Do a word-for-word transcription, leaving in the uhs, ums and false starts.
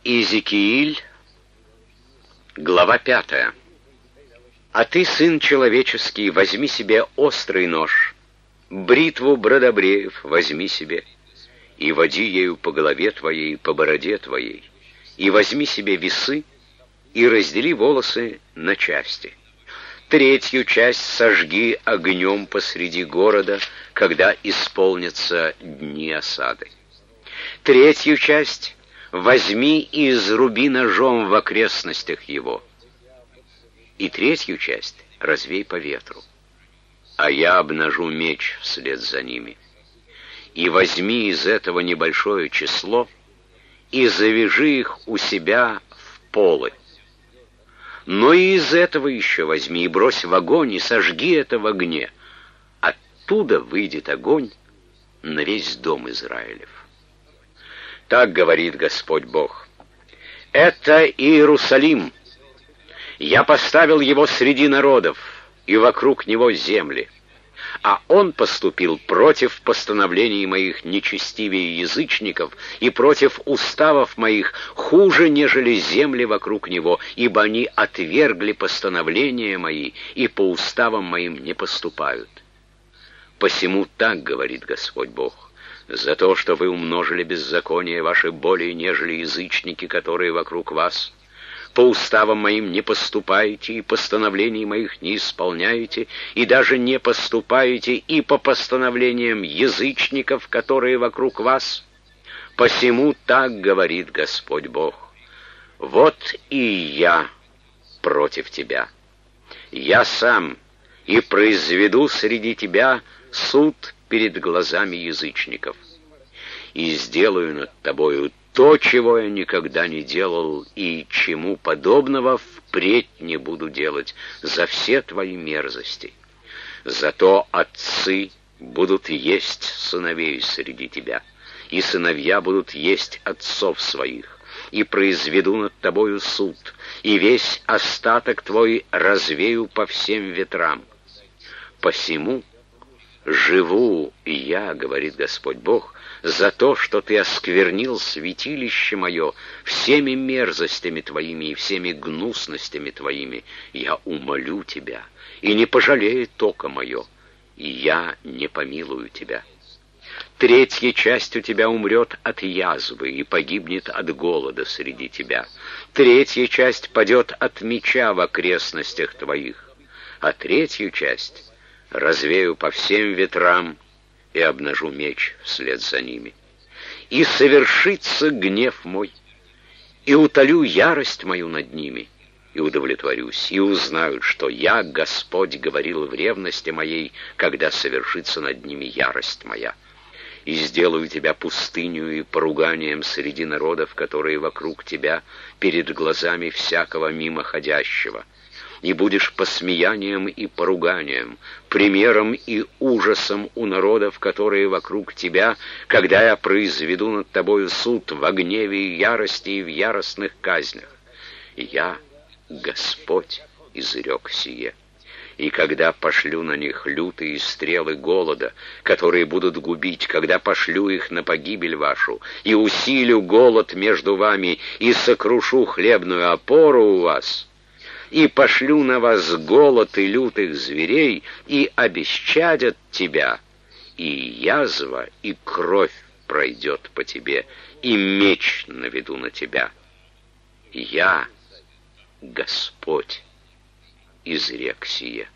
Иезекииль, глава пятая. «А ты, сын человеческий, возьми себе острый нож, бритву бродобреев возьми себе, и води ею по голове твоей, по бороде твоей, и возьми себе весы, и раздели волосы на части. Третью часть сожги огнем посреди города, когда исполнятся дни осады. Третью часть возьми и изруби ножом в окрестностях его. И третью часть развей по ветру, а я обнажу меч вслед за ними. И возьми из этого небольшое число и завяжи их у себя в полы. Но и из этого еще возьми и брось в огонь, и сожги это в огне. Оттуда выйдет огонь на весь дом Израилев. Так говорит Господь Бог. Это Иерусалим. Я поставил его среди народов, и вокруг него земли. А он поступил против постановлений моих нечестивее язычников и против уставов моих хуже, нежели земли вокруг него, ибо они отвергли постановления мои и по уставам моим не поступают. Посему так говорит Господь Бог: за то, что вы умножили беззаконие ваши более, нежели язычники, которые вокруг вас, по уставам моим не поступаете, и постановлений моих не исполняете, и даже не поступаете и по постановлениям язычников, которые вокруг вас. Посему так говорит Господь Бог: вот и я против тебя. Я сам и произведу среди тебя суд перед глазами язычников, и сделаю над тобою то, чего я никогда не делал, и чему подобного впредь не буду делать за все твои мерзости. Зато отцы будут есть сыновей среди тебя, и сыновья будут есть отцов своих, и произведу над тобою суд, и весь остаток твой развею по всем ветрам. Посему живу я, говорит Господь Бог, за то, что ты осквернил святилище мое всеми мерзостями твоими и всеми гнусностями твоими. Я умолю тебя, и не пожалеет око мое, и я не помилую тебя. Третья часть у тебя умрет от язвы и погибнет от голода среди тебя. Третья часть падет от меча в окрестностях твоих, а третью часть развею по всем ветрам и обнажу меч вслед за ними. И совершится гнев мой, и утолю ярость мою над ними, и удовлетворюсь, и узнают, что я, Господь, говорил в ревности моей, когда совершится над ними ярость моя. И сделаю тебя пустынью и поруганием среди народов, которые вокруг тебя, перед глазами всякого мимоходящего. И будешь посмеянием и поруганием, примером и ужасом у народов, которые вокруг тебя, когда я произведу над тобою суд в гневе и ярости и в яростных казнях. И я, Господь, изрек сие. И когда пошлю на них лютые стрелы голода, которые будут губить, когда пошлю их на погибель вашу, и усилю голод между вами, и сокрушу хлебную опору у вас, и пошлю на вас голод и лютых зверей, и обесчадят тебя, и язва, и кровь пройдет по тебе, и меч наведу на тебя. Я, Господь, изрек сие.